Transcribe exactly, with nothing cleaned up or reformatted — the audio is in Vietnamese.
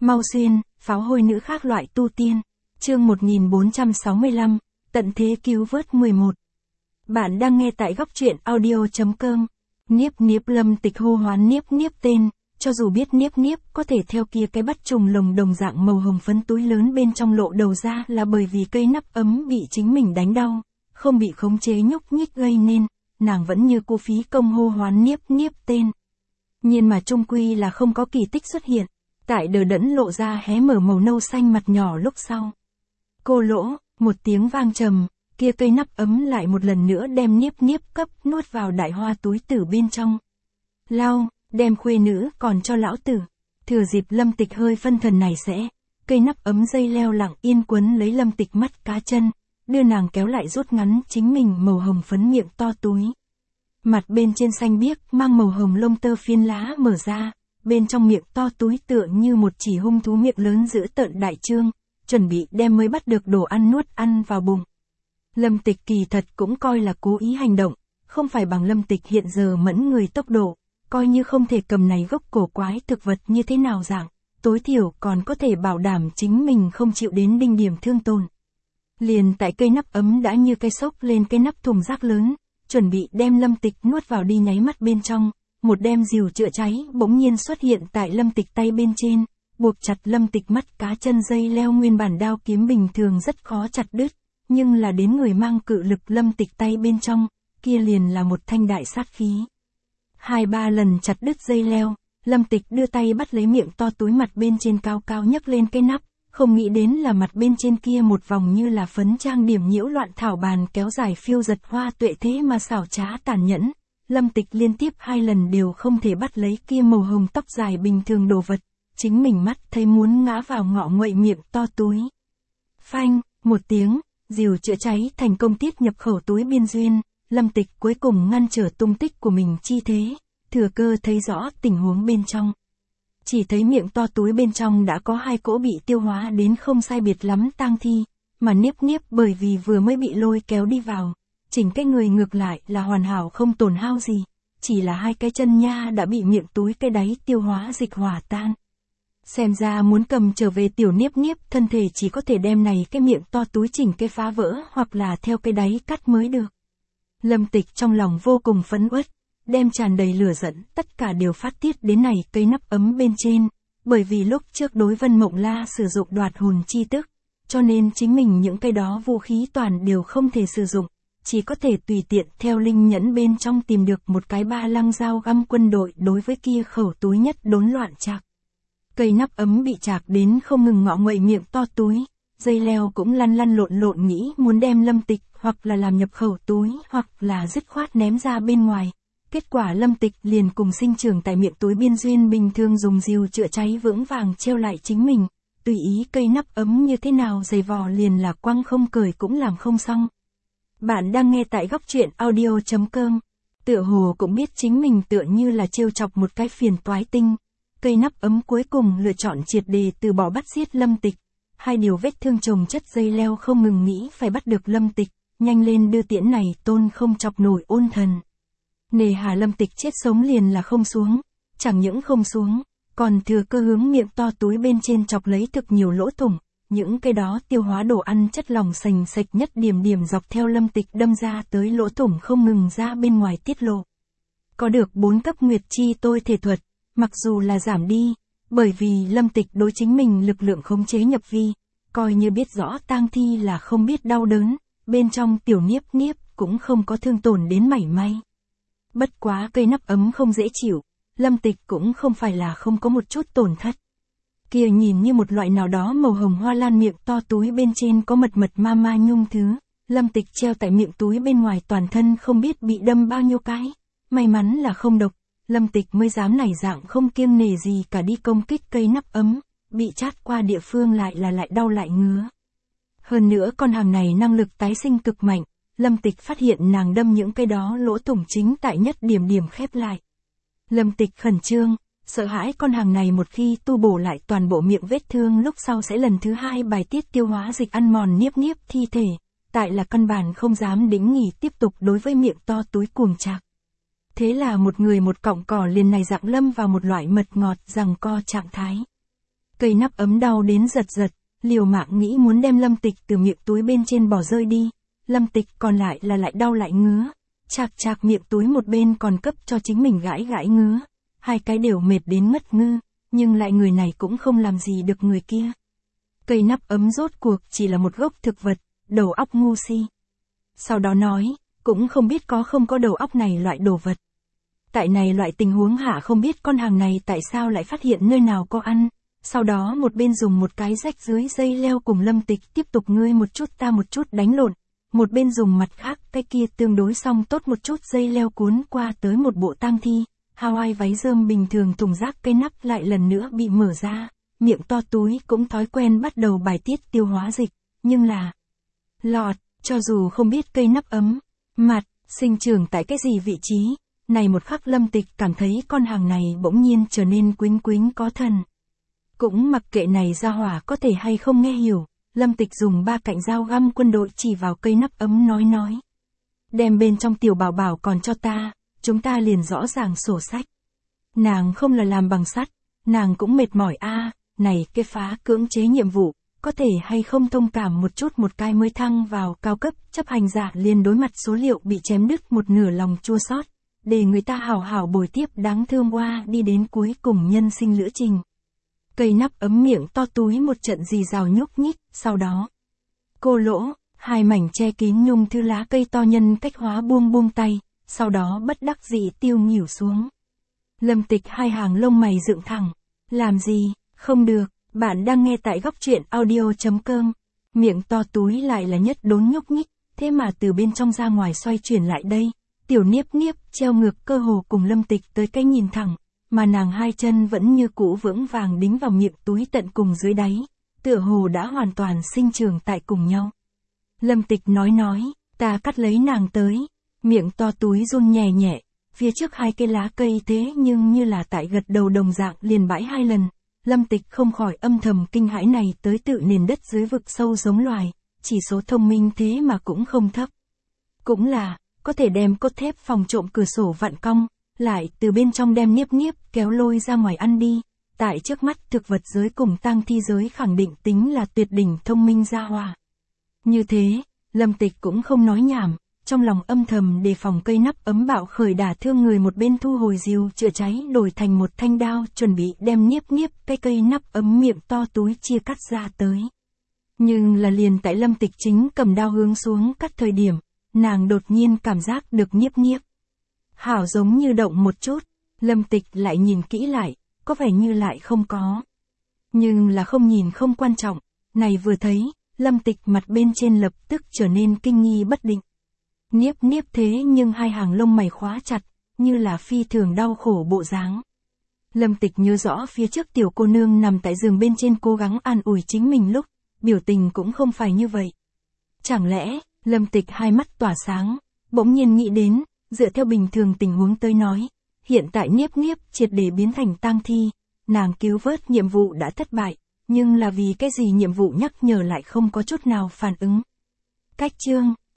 Mau Xuyên, pháo hôi nữ khác loại tu tiên. Chương một nghìn bốn trăm sáu mươi lăm, tận thế cứu vớt mười một. Bạn đang nghe tại góc truyện audio.com. Niếp Niếp Lâm Tịch hô hoán Niếp Niếp tên, cho dù biết Niếp Niếp có thể theo kia cái bắt trùng lồng đồng dạng màu hồng phấn túi lớn bên trong lộ đầu ra là bởi vì cây nắp ấm bị chính mình đánh đau, không bị khống chế nhúc nhích gây nên, nàng vẫn như cô phí công hô hoán Niếp Niếp tên. Nhưng mà chung quy là không có kỳ tích xuất hiện, tại đờ đẫn lộ ra hé mở màu nâu xanh mặt nhỏ lúc sau. Cô lỗ, một tiếng vang trầm, kia cây nắp ấm lại một lần nữa đem Niếp Niếp cấp nuốt vào đại hoa túi tử bên trong. Lau, đem khuê nữ còn cho lão tử. Thừa dịp Lâm Tịch hơi phân thần này sẽ, cây nắp ấm dây leo lặng yên quấn lấy Lâm Tịch mắt cá chân, đưa nàng kéo lại rút ngắn chính mình màu hồng phấn miệng to túi. Mặt bên trên xanh biếc mang màu hồng lông tơ phiến lá mở ra, bên trong miệng to túi tựa như một chỉ hung thú miệng lớn giữ tợn đại trương, chuẩn bị đem mới bắt được đồ ăn nuốt ăn vào bụng. Lâm Tịch kỳ thật cũng coi là cố ý hành động, không phải bằng Lâm Tịch hiện giờ mẫn người tốc độ, coi như không thể cầm này gốc cổ quái thực vật như thế nào dạng, tối thiểu còn có thể bảo đảm chính mình không chịu đến đinh điểm thương tổn. Liền tại cây nắp ấm đã như cây sốc lên cái nắp thùng rác lớn, chuẩn bị đem Lâm Tịch nuốt vào đi nháy mắt bên trong, một đem rìu chữa cháy bỗng nhiên xuất hiện tại Lâm Tịch tay bên trên, buộc chặt Lâm Tịch mắt cá chân dây leo nguyên bản đao kiếm bình thường rất khó chặt đứt, nhưng là đến người mang cự lực Lâm Tịch tay bên trong, kia liền là một thanh đại sát khí. Hai ba lần chặt đứt dây leo, Lâm Tịch đưa tay bắt lấy miệng to túi mặt bên trên cao cao nhấc lên cái nắp, không nghĩ đến là mặt bên trên kia một vòng như là phấn trang điểm nhiễu loạn thảo bàn kéo dài phiêu giật hoa tuệ thế mà xảo trá tàn nhẫn. Lâm Tịch liên tiếp hai lần đều không thể bắt lấy kia màu hồng tóc dài bình thường đồ vật, chính mình mắt thấy muốn ngã vào ngọ nguậy miệng to túi. Phanh, một tiếng, rìu chữa cháy thành công tiết nhập khẩu túi biên duyên, Lâm Tịch cuối cùng ngăn trở tung tích của mình chi thế, thừa cơ thấy rõ tình huống bên trong. Chỉ thấy miệng to túi bên trong đã có hai cỗ bị tiêu hóa đến không sai biệt lắm tang thi, mà Niếp Niếp bởi vì vừa mới bị lôi kéo đi vào, chỉnh cái người ngược lại là hoàn hảo không tổn hao gì, chỉ là hai cái chân nha đã bị miệng túi cái đáy tiêu hóa dịch hòa tan. Xem ra muốn cầm trở về tiểu Niếp Niếp thân thể chỉ có thể đem này cái miệng to túi chỉnh cái phá vỡ hoặc là theo cái đáy cắt mới được. Lâm Tịch trong lòng vô cùng phấn uất, đem tràn đầy lửa giận tất cả đều phát tiết đến này cây nắp ấm bên trên, bởi vì lúc trước đối Vân Mộng La sử dụng đoạt hồn chi tức, cho nên chính mình những cái đó vũ khí toàn đều không thể sử dụng, chỉ có thể tùy tiện theo linh nhẫn bên trong tìm được một cái ba lăng dao găm quân đội đối với kia khẩu túi nhất đốn loạn chạc. Cây nắp ấm bị chạc đến không ngừng ngọ nguậy miệng to túi, dây leo cũng lăn lăn lộn lộn nghĩ muốn đem Lâm Tịch hoặc là làm nhập khẩu túi hoặc là dứt khoát ném ra bên ngoài. Kết quả Lâm Tịch liền cùng sinh trưởng tại miệng túi biên duyên bình thường dùng rìu chữa cháy vững vàng treo lại chính mình, tùy ý cây nắp ấm như thế nào giày vò liền là quăng không cởi cũng làm không xong. Bạn đang nghe tại góc truyện audio.com, tựa hồ cũng biết chính mình tựa như là trêu chọc một cái phiền toái tinh. Cây nắp ấm cuối cùng lựa chọn triệt đề từ bỏ bắt giết Lâm Tịch, hai điều vết thương chồng chất dây leo không ngừng nghĩ phải bắt được Lâm Tịch, nhanh lên đưa tiễn này tôn không chọc nổi ôn thần. Nề hà Lâm Tịch chết sống liền là không xuống, chẳng những không xuống, còn thừa cơ hướng miệng to túi bên trên chọc lấy thực nhiều lỗ thủng, những cái đó tiêu hóa đồ ăn chất lỏng sành sạch nhất điểm điểm dọc theo Lâm Tịch đâm ra tới lỗ thủng không ngừng ra bên ngoài tiết lộ. Có được bốn cấp nguyệt chi tôi thể thuật, mặc dù là giảm đi, bởi vì Lâm Tịch đối chính mình lực lượng khống chế nhập vi, coi như biết rõ tang thi là không biết đau đớn, bên trong tiểu Niếp Niếp cũng không có thương tổn đến mảy may. Bất quá cây nắp ấm không dễ chịu, Lâm Tịch cũng không phải là không có một chút tổn thất. Kia nhìn như một loại nào đó màu hồng hoa lan miệng to túi bên trên có mật mật ma ma nhung thứ, Lâm Tịch treo tại miệng túi bên ngoài toàn thân không biết bị đâm bao nhiêu cái, may mắn là không độc, Lâm Tịch mới dám nảy dạng không kiêng nể gì cả đi công kích cây nắp ấm, bị chát qua địa phương lại là lại đau lại ngứa. Hơn nữa con hàng này năng lực tái sinh cực mạnh, Lâm Tịch phát hiện nàng đâm những cái đó lỗ thủng chính tại nhất điểm điểm khép lại. Lâm Tịch khẩn trương, sợ hãi con hàng này một khi tu bổ lại toàn bộ miệng vết thương lúc sau sẽ lần thứ hai bài tiết tiêu hóa dịch ăn mòn Niếp Niếp thi thể, tại là căn bản không dám đĩnh nghỉ tiếp tục đối với miệng to túi cuồng chạc. Thế là một người một cọng cỏ liền này dạng lâm vào một loại mật ngọt giằng co trạng thái. Cây nắp ấm đau đến giật giật, liều mạng nghĩ muốn đem Lâm Tịch từ miệng túi bên trên bỏ rơi đi. Lâm Tịch còn lại là lại đau lại ngứa. Chạc chạc miệng túi một bên còn cấp cho chính mình gãi gãi ngứa. Hai cái đều mệt đến ngất ngư, nhưng lại người này cũng không làm gì được người kia. Cây nắp ấm rốt cuộc chỉ là một gốc thực vật, đầu óc ngu si. Sau đó nói, cũng không biết có không có đầu óc này loại đồ vật. Tại này loại tình huống hạ không biết con hàng này tại sao lại phát hiện nơi nào có ăn. Sau đó một bên dùng một cái rách dưới dây leo cùng Lâm Tịch tiếp tục ngươi một chút ta một chút đánh lộn. Một bên dùng mặt khác cái kia tương đối xong tốt một chút dây leo cuốn qua tới một bộ tang thi. Hawaii váy rơm bình thường thùng rác cây nắp lại lần nữa bị mở ra. Miệng to túi cũng thói quen bắt đầu bài tiết tiêu hóa dịch. Nhưng là lọt, cho dù không biết cây nắp ấm, mặt, sinh trưởng tại cái gì vị trí. Này một khắc Lâm Tịch cảm thấy con hàng này bỗng nhiên trở nên quýnh quýnh có thần. Cũng mặc kệ này ra hỏa có thể hay không nghe hiểu, Lâm Tịch dùng ba cạnh dao găm quân đội chỉ vào cây nắp ấm nói nói. Đem bên trong tiểu bảo bảo còn cho ta, chúng ta liền rõ ràng sổ sách. Nàng không là làm bằng sắt, nàng cũng mệt mỏi a, này cái phá cưỡng chế nhiệm vụ, có thể hay không thông cảm một chút một cái mới thăng vào cao cấp, chấp hành giả liền đối mặt số liệu bị chém đứt một nửa lòng chua xót, để người ta hảo hảo bồi tiếp đáng thương qua đi đến cuối cùng nhân sinh lữ trình. Cây nắp ấm miệng to túi một trận rì rào nhúc nhích, sau đó cô lỗ, hai mảnh che kín nhung thư lá cây to nhân cách hóa buông buông tay, sau đó bất đắc dĩ tiêu nghỉu xuống. Lâm Tịch hai hàng lông mày dựng thẳng, làm gì, không được, bạn đang nghe tại góc truyện audio chấm com, miệng to túi lại là nhất đốn nhúc nhích, thế mà từ bên trong ra ngoài xoay chuyển lại đây, tiểu niếp niếp treo ngược cơ hồ cùng Lâm Tịch tới cái nhìn thẳng. Mà nàng hai chân vẫn như cũ vững vàng đính vào miệng túi tận cùng dưới đáy, tựa hồ đã hoàn toàn sinh trưởng tại cùng nhau. Lâm Tịch nói nói, ta cắt lấy nàng tới, miệng to túi run nhẹ nhẹ, phía trước hai cây lá cây thế nhưng như là tại gật đầu đồng dạng liền bãi hai lần. Lâm Tịch không khỏi âm thầm kinh hãi này tới tự nền đất dưới vực sâu giống loài, chỉ số thông minh thế mà cũng không thấp. Cũng là, có thể đem cốt thép phòng trộm cửa sổ vặn cong. Lại từ bên trong đem niếp niếp kéo lôi ra ngoài ăn đi, tại trước mắt thực vật giới cùng tang thi giới khẳng định tính là tuyệt đỉnh thông minh gia hòa. Như thế, Lâm Tịch cũng không nói nhảm, trong lòng âm thầm đề phòng cây nắp ấm bạo khởi đả thương người một bên thu hồi diều chữa cháy đổi thành một thanh đao chuẩn bị đem niếp niếp cái cây nắp ấm miệng to túi chia cắt ra tới. Nhưng là liền tại Lâm Tịch chính cầm đao hướng xuống cắt thời điểm, nàng đột nhiên cảm giác được niếp niếp hảo giống như động một chút, Lâm Tịch lại nhìn kỹ lại, có vẻ như lại không có. Nhưng là không nhìn không quan trọng, này vừa thấy, Lâm Tịch mặt bên trên lập tức trở nên kinh nghi bất định. Niếp niếp thế nhưng hai hàng lông mày khóa chặt, như là phi thường đau khổ bộ dáng. Lâm Tịch nhớ rõ phía trước tiểu cô nương nằm tại giường bên trên cố gắng an ủi chính mình lúc, biểu tình cũng không phải như vậy. Chẳng lẽ, Lâm Tịch hai mắt tỏa sáng, bỗng nhiên nghĩ đến, dựa theo bình thường tình huống tới nói, hiện tại niếp niếp triệt để biến thành tang thi, nàng cứu vớt nhiệm vụ đã thất bại, nhưng là vì cái gì nhiệm vụ nhắc nhở lại không có chút nào phản ứng. Cách chương